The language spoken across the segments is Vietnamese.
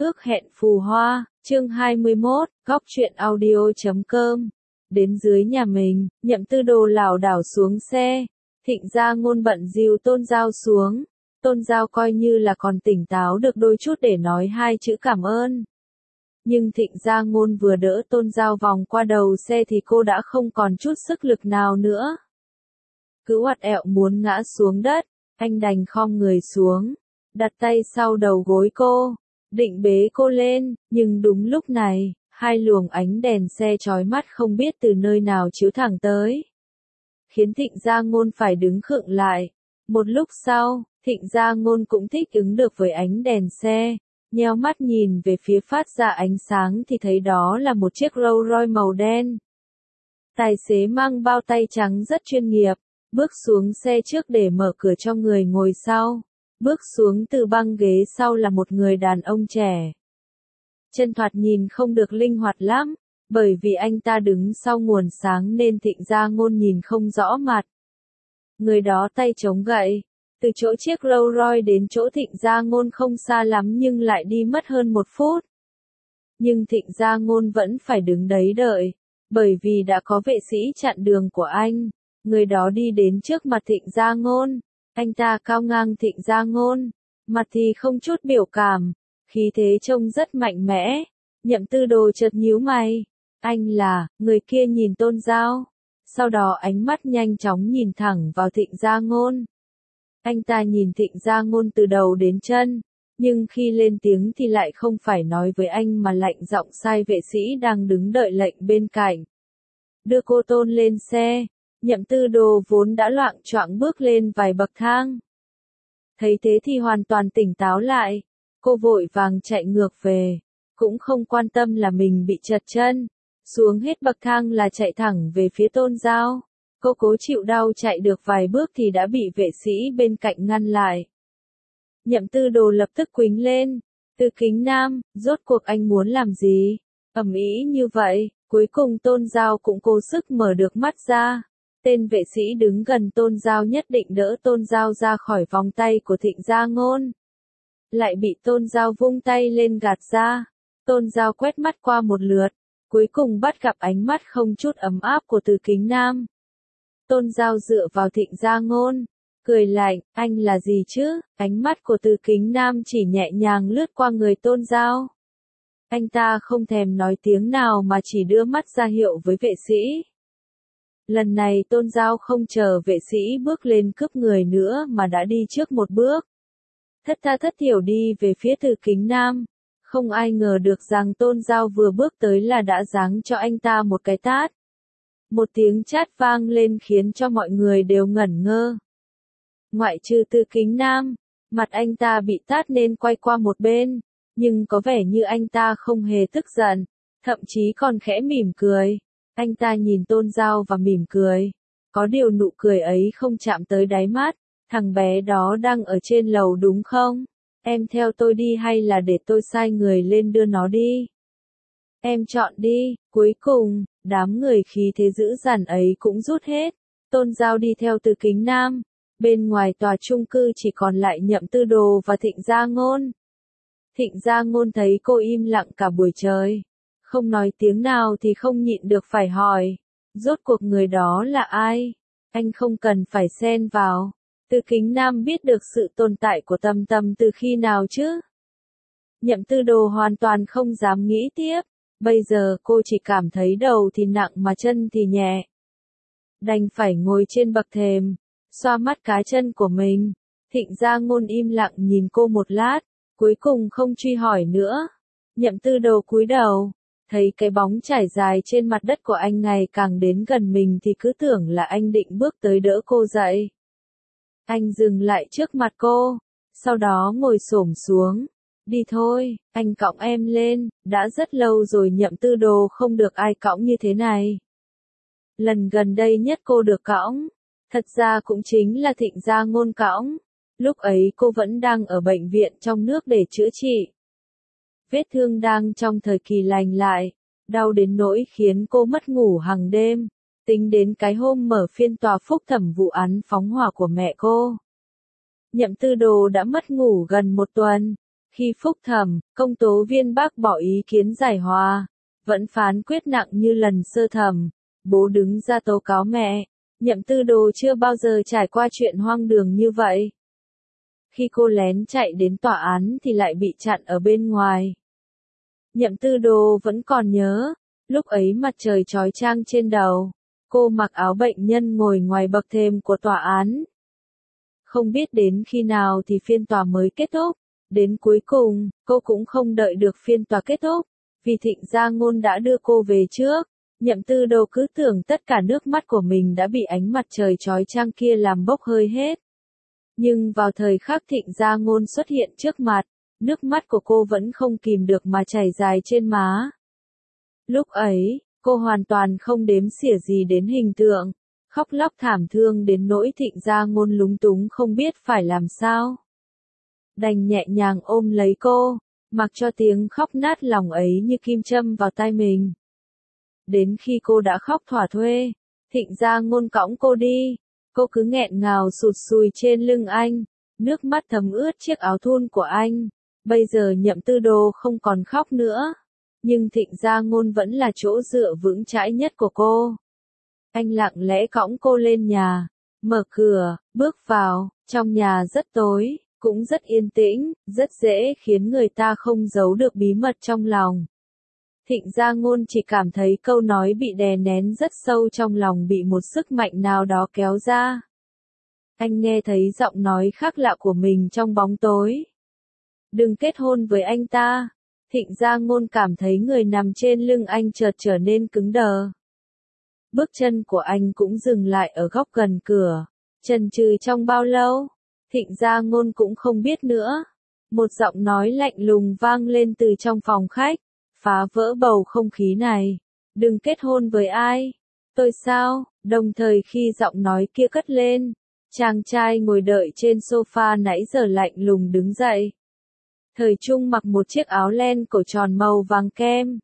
Ước hẹn phù hoa, chương 21, góc truyện audio.com. Đến dưới nhà mình, Nhậm Tư Đồ lảo đảo xuống xe. Thịnh Gia Ngôn bận dìu Tôn Giao xuống. Tôn Giao coi như là còn tỉnh táo được đôi chút để nói hai chữ cảm ơn. Nhưng Thịnh Gia Ngôn vừa đỡ Tôn Giao vòng qua đầu xe thì cô đã không còn chút sức lực nào nữa. Cứ oặt ẹo muốn ngã xuống đất, anh đành khom người xuống, đặt tay sau đầu gối cô, định bế cô lên, nhưng đúng lúc này, hai luồng ánh đèn xe chói mắt không biết từ nơi nào chiếu thẳng tới, khiến Thịnh Gia Ngôn phải đứng khựng lại. Một lúc sau, Thịnh Gia Ngôn cũng thích ứng được với ánh đèn xe, nheo mắt nhìn về phía phát ra ánh sáng thì thấy đó là một chiếc Rolls Royce màu đen. Tài xế mang bao tay trắng rất chuyên nghiệp, bước xuống xe trước để mở cửa cho người ngồi sau. Bước xuống từ băng ghế sau là một người đàn ông trẻ. Chân thoạt nhìn không được linh hoạt lắm, bởi vì anh ta đứng sau nguồn sáng nên Thịnh Gia Ngôn nhìn không rõ mặt. Người đó tay chống gậy, từ chỗ chiếc Rolls Royce đến chỗ Thịnh Gia Ngôn không xa lắm nhưng lại đi mất hơn 1 phút. Nhưng Thịnh Gia Ngôn vẫn phải đứng đấy đợi, bởi vì đã có vệ sĩ chặn đường của anh. Người đó đi đến trước mặt Thịnh Gia Ngôn. Anh ta cao ngang Thịnh Gia Ngôn, mặt thì không chút biểu cảm, khí thế trông rất mạnh mẽ. Nhậm Tư Đồ chợt nhíu mày. Anh là, người kia nhìn Tôn Giao. Sau đó ánh mắt nhanh chóng nhìn thẳng vào Thịnh Gia Ngôn. Anh ta nhìn Thịnh Gia Ngôn từ đầu đến chân, nhưng khi lên tiếng thì lại không phải nói với anh mà lạnh giọng sai vệ sĩ đang đứng đợi lệnh bên cạnh. Đưa cô Tôn lên xe. Nhậm Tư Đồ vốn đã loạng choạng bước lên vài bậc thang. Thấy thế thì hoàn toàn tỉnh táo lại. Cô vội vàng chạy ngược về. Cũng không quan tâm là mình bị trật chân. Xuống hết bậc thang là chạy thẳng về phía Tôn Giao. Cô cố chịu đau chạy được vài bước thì đã bị vệ sĩ bên cạnh ngăn lại. Nhậm Tư Đồ lập tức quýnh lên. Từ Kính Nam, rốt cuộc anh muốn làm gì? Ầm ĩ như vậy, cuối cùng Tôn Giao cũng cố sức mở được mắt ra. Tên vệ sĩ đứng gần Tôn Giao nhất định đỡ Tôn Giao ra khỏi vòng tay của Thịnh Gia Ngôn. Lại bị Tôn Giao vung tay lên gạt ra. Tôn Giao quét mắt qua một lượt, cuối cùng bắt gặp ánh mắt không chút ấm áp của Từ Kính Nam. Tôn Giao dựa vào Thịnh Gia Ngôn, cười lạnh, anh là gì chứ? Ánh mắt của Từ Kính Nam chỉ nhẹ nhàng lướt qua người Tôn Giao. Anh ta không thèm nói tiếng nào mà chỉ đưa mắt ra hiệu với vệ sĩ. Lần này Tôn Giao không chờ vệ sĩ bước lên cướp người nữa mà đã đi trước một bước. Thất tha thất thiểu đi về phía Từ Kính Nam. Không ai ngờ được rằng Tôn Giao vừa bước tới là đã giáng cho anh ta một cái tát. Một tiếng chát vang lên khiến cho mọi người đều ngẩn ngơ. Ngoại trừ Từ Kính Nam, mặt anh ta bị tát nên quay qua một bên, nhưng có vẻ như anh ta không hề tức giận, thậm chí còn khẽ mỉm cười. Anh ta nhìn Tôn Giao và mỉm cười. Có điều nụ cười ấy không chạm tới đáy mắt. Thằng bé đó đang ở trên lầu đúng không? Em theo tôi đi hay là để tôi sai người lên đưa nó đi? Em chọn đi. Cuối cùng, đám người khí thế dữ dằn ấy cũng rút hết. Tôn Giao đi theo Từ Kính Nam. Bên ngoài tòa chung cư chỉ còn lại Nhậm Tư Đồ và Thịnh Gia Ngôn. Thịnh Gia Ngôn thấy cô im lặng cả buổi trời, không nói tiếng nào thì không nhịn được phải hỏi. Rốt cuộc người đó là ai? Anh không cần phải xen vào. Từ Kính Nam biết được sự tồn tại của Tâm Tâm từ khi nào chứ? Nhậm Tư Đồ hoàn toàn không dám nghĩ tiếp. Bây giờ cô chỉ cảm thấy đầu thì nặng mà chân thì nhẹ. Đành phải ngồi trên bậc thềm, xoa mắt cá chân của mình. Thịnh Gia Ngôn im lặng nhìn cô một lát, cuối cùng không truy hỏi nữa. Nhậm Tư Đồ cúi đầu. Thấy cái bóng trải dài trên mặt đất của anh ngày càng đến gần mình thì cứ tưởng là anh định bước tới đỡ cô dậy. Anh dừng lại trước mặt cô, sau đó ngồi xổm xuống. Đi thôi, anh cõng em lên, đã rất lâu rồi Nhậm Tư Đồ không được ai cõng như thế này. Lần gần đây nhất cô được cõng, thật ra cũng chính là Thịnh Gia Ngôn cõng. Lúc ấy cô vẫn đang ở bệnh viện trong nước để chữa trị. Vết thương đang trong thời kỳ lành lại, đau đến nỗi khiến cô mất ngủ hàng đêm, tính đến cái hôm mở phiên tòa phúc thẩm vụ án phóng hỏa của mẹ cô. Nhậm Tư Đồ đã mất ngủ gần 1 tuần, Khi phúc thẩm, công tố viên bác bỏ ý kiến giải hòa, vẫn phán quyết nặng như lần sơ thẩm, bố đứng ra tố cáo mẹ. Nhậm Tư Đồ chưa bao giờ trải qua chuyện hoang đường như vậy. Khi cô lén chạy đến tòa án thì lại bị chặn ở bên ngoài. Nhậm Tư Đồ vẫn còn nhớ, lúc ấy mặt trời chói chang trên đầu, cô mặc áo bệnh nhân ngồi ngoài bậc thềm của tòa án. Không biết đến khi nào thì phiên tòa mới kết thúc, đến cuối cùng, cô cũng không đợi được phiên tòa kết thúc, vì Thịnh Gia Ngôn đã đưa cô về trước. Nhậm Tư Đồ cứ tưởng tất cả nước mắt của mình đã bị ánh mặt trời chói chang kia làm bốc hơi hết. Nhưng vào thời khắc Thịnh Gia Ngôn xuất hiện trước mặt, nước mắt của cô vẫn không kìm được mà chảy dài trên má. Lúc ấy, cô hoàn toàn không đếm xỉa gì đến hình tượng, khóc lóc thảm thương đến nỗi Thịnh Gia Ngôn lúng túng không biết phải làm sao. Đành nhẹ nhàng ôm lấy cô, mặc cho tiếng khóc nát lòng ấy như kim châm vào tai mình. Đến khi cô đã khóc thỏa thuê, Thịnh Gia Ngôn cõng cô đi, cô cứ nghẹn ngào sụt sùi trên lưng anh, nước mắt thấm ướt chiếc áo thun của anh. Bây giờ Nhậm Tư Đồ không còn khóc nữa, nhưng Thịnh Gia Ngôn vẫn là chỗ dựa vững chãi nhất của cô. Anh lặng lẽ cõng cô lên nhà, mở cửa, bước vào, trong nhà rất tối, cũng rất yên tĩnh, rất dễ khiến người ta không giấu được bí mật trong lòng. Thịnh Gia Ngôn chỉ cảm thấy câu nói bị đè nén rất sâu trong lòng bị một sức mạnh nào đó kéo ra. Anh nghe thấy giọng nói khác lạ của mình trong bóng tối. Đừng kết hôn với anh ta. Thịnh Gia Ngôn cảm thấy người nằm trên lưng anh chợt trở nên cứng đờ. Bước chân của anh cũng dừng lại ở góc gần cửa. Chần chừ trong bao lâu? Thịnh Gia Ngôn cũng không biết nữa. Một giọng nói lạnh lùng vang lên từ trong phòng khách, phá vỡ bầu không khí này. Đừng kết hôn với ai? Tôi sao? Đồng thời khi giọng nói kia cất lên, chàng trai ngồi đợi trên sofa nãy giờ lạnh lùng đứng dậy. Thời Trung mặc một chiếc áo len cổ tròn màu vàng kem.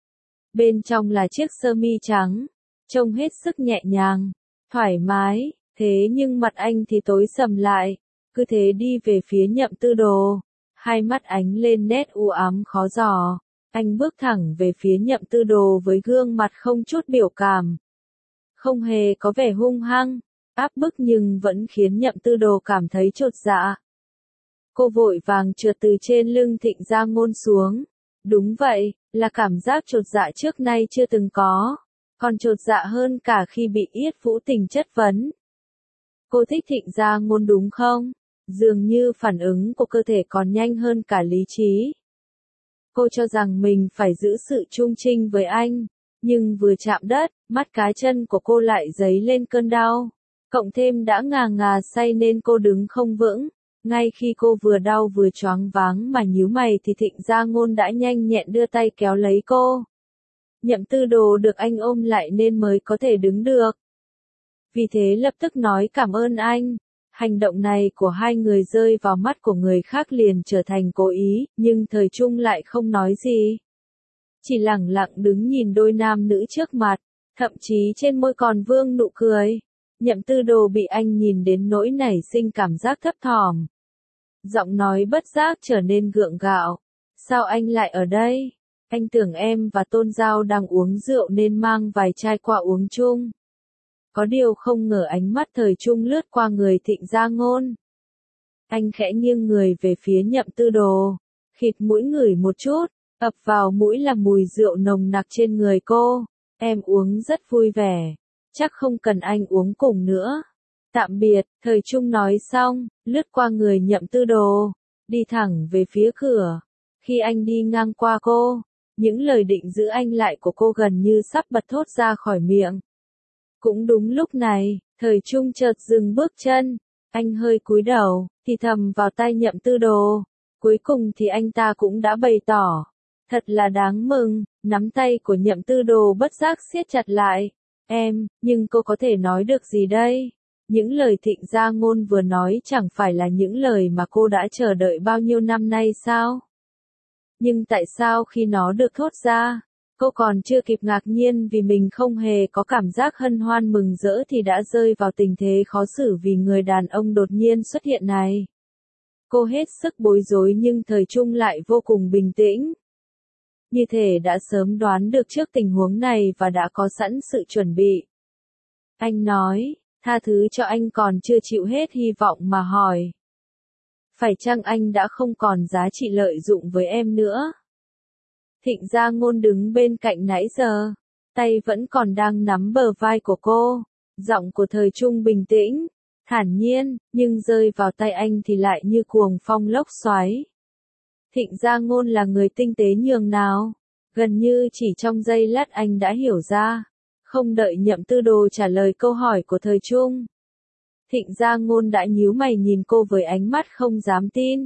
Bên trong là chiếc sơ mi trắng, trông hết sức nhẹ nhàng, thoải mái, thế nhưng mặt anh thì tối sầm lại, cứ thế đi về phía Nhậm Tư Đồ, hai mắt ánh lên nét u ám khó dò. Anh bước thẳng về phía Nhậm Tư Đồ với gương mặt không chút biểu cảm. Không hề có vẻ hung hăng, áp bức nhưng vẫn khiến Nhậm Tư Đồ cảm thấy chột dạ. Cô vội vàng trượt từ trên lưng Thịnh Gia Ngôn xuống. Đúng vậy, là cảm giác chột dạ trước nay chưa từng có, còn chột dạ hơn cả khi bị Yết Vũ Tình chất vấn. Cô thích Thịnh Gia Ngôn đúng không? Dường như phản ứng của cơ thể còn nhanh hơn cả lý trí. Cô cho rằng mình phải giữ sự trung trinh với anh, nhưng vừa chạm đất, mắt cá chân của cô lại dấy lên cơn đau. Cộng thêm đã ngà ngà say nên cô đứng không vững. Ngay khi cô vừa đau vừa choáng váng mà nhíu mày thì Thịnh Gia Ngôn đã nhanh nhẹn đưa tay kéo lấy cô. Nhậm Tư Đồ được anh ôm lại nên mới có thể đứng được. Vì thế lập tức nói cảm ơn anh. Hành động này của hai người rơi vào mắt của người khác liền trở thành cố ý, nhưng Thời Trung lại không nói gì. Chỉ lẳng lặng đứng nhìn đôi nam nữ trước mặt, thậm chí trên môi còn vương nụ cười. Nhậm Tư Đồ bị anh nhìn đến nỗi nảy sinh cảm giác thấp thỏm. Giọng nói bất giác trở nên gượng gạo. Sao anh lại ở đây? Anh tưởng em và Tôn Giao đang uống rượu nên mang vài chai qua uống chung. Có điều không ngờ ánh mắt Thời Trung lướt qua người Thịnh Gia Ngôn. Anh khẽ nghiêng người về phía Nhậm Tư Đồ, khịt mũi ngửi một chút, ập vào mũi là mùi rượu nồng nặc trên người cô. Em uống rất vui vẻ, chắc không cần anh uống cùng nữa. Tạm biệt, Thời Trung nói xong, lướt qua người Nhậm Tư Đồ, đi thẳng về phía cửa. Khi anh đi ngang qua cô, những lời định giữ anh lại của cô gần như sắp bật thốt ra khỏi miệng. Cũng đúng lúc này, Thời Trung chợt dừng bước chân, anh hơi cúi đầu, thì thầm vào tai Nhậm Tư Đồ. Cuối cùng thì anh ta cũng đã bày tỏ. Thật là đáng mừng, nắm tay của Nhậm Tư Đồ bất giác siết chặt lại. Em, nhưng cô có thể nói được gì đây? Những lời Thịnh Gia Ngôn vừa nói chẳng phải là những lời mà cô đã chờ đợi bao nhiêu năm nay sao? Nhưng tại sao khi nó được thốt ra, cô còn chưa kịp ngạc nhiên vì mình không hề có cảm giác hân hoan mừng rỡ thì đã rơi vào tình thế khó xử vì người đàn ông đột nhiên xuất hiện này. Cô hết sức bối rối nhưng thời trung lại vô cùng bình tĩnh. Như thể đã sớm đoán được trước tình huống này và đã có sẵn sự chuẩn bị. Anh nói, tha thứ cho anh còn chưa chịu hết hy vọng mà hỏi. Phải chăng anh đã không còn giá trị lợi dụng với em nữa? Thịnh Gia Ngôn đứng bên cạnh nãy giờ, tay vẫn còn đang nắm bờ vai của cô. Giọng của thời trung bình tĩnh, thản nhiên, nhưng rơi vào tay anh thì lại như cuồng phong lốc xoáy. Thịnh Gia Ngôn là người tinh tế nhường nào? Gần như chỉ trong giây lát anh đã hiểu ra. Không đợi Nhậm Tư Đồ trả lời câu hỏi của thời trung, Thịnh Gia Ngôn đã nhíu mày nhìn cô với ánh mắt không dám tin.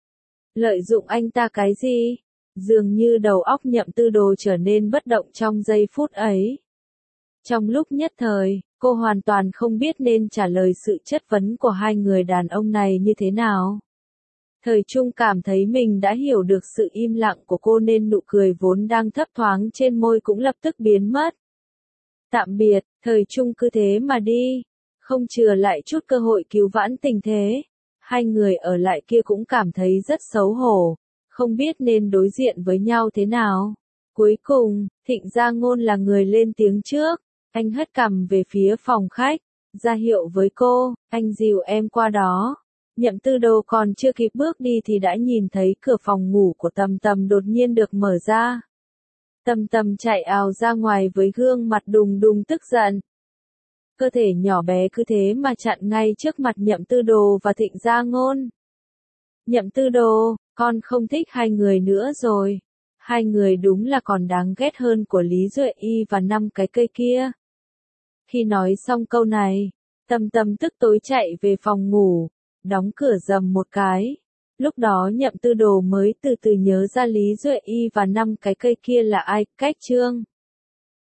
Lợi dụng anh ta cái gì? Dường như đầu óc Nhậm Tư Đồ trở nên bất động trong giây phút ấy. Trong lúc nhất thời, cô hoàn toàn không biết nên trả lời sự chất vấn của hai người đàn ông này như thế nào. Thời trung cảm thấy mình đã hiểu được sự im lặng của cô nên nụ cười vốn đang thấp thoáng trên môi cũng lập tức biến mất. Tạm biệt, thời trung cứ thế mà đi, không chừa lại chút cơ hội cứu vãn tình thế. Hai người ở lại kia cũng cảm thấy rất xấu hổ, không biết nên đối diện với nhau thế nào. Cuối cùng, Thịnh Gia Ngôn là người lên tiếng trước, anh hất cằm về phía phòng khách, ra hiệu với cô, anh dìu em qua đó. Nhậm Tư Đồ còn chưa kịp bước đi thì đã nhìn thấy cửa phòng ngủ của Tầm Tầm đột nhiên được mở ra. Tầm Tầm chạy ào ra ngoài với gương mặt đùng đùng tức giận. Cơ thể nhỏ bé cứ thế mà chặn ngay trước mặt Nhậm Tư Đồ và Thịnh Gia Ngôn. Nhậm Tư Đồ, con không thích hai người nữa rồi. Hai người đúng là còn đáng ghét hơn của Lý Duệ Y và 5 cái cây kia. Khi nói xong câu này, Tầm Tầm tức tối chạy về phòng ngủ, đóng cửa rầm một cái. Lúc đó Nhậm Tư Đồ mới từ từ nhớ ra Lý Duệ Y và 5 cái cây kia là ai, cách chương.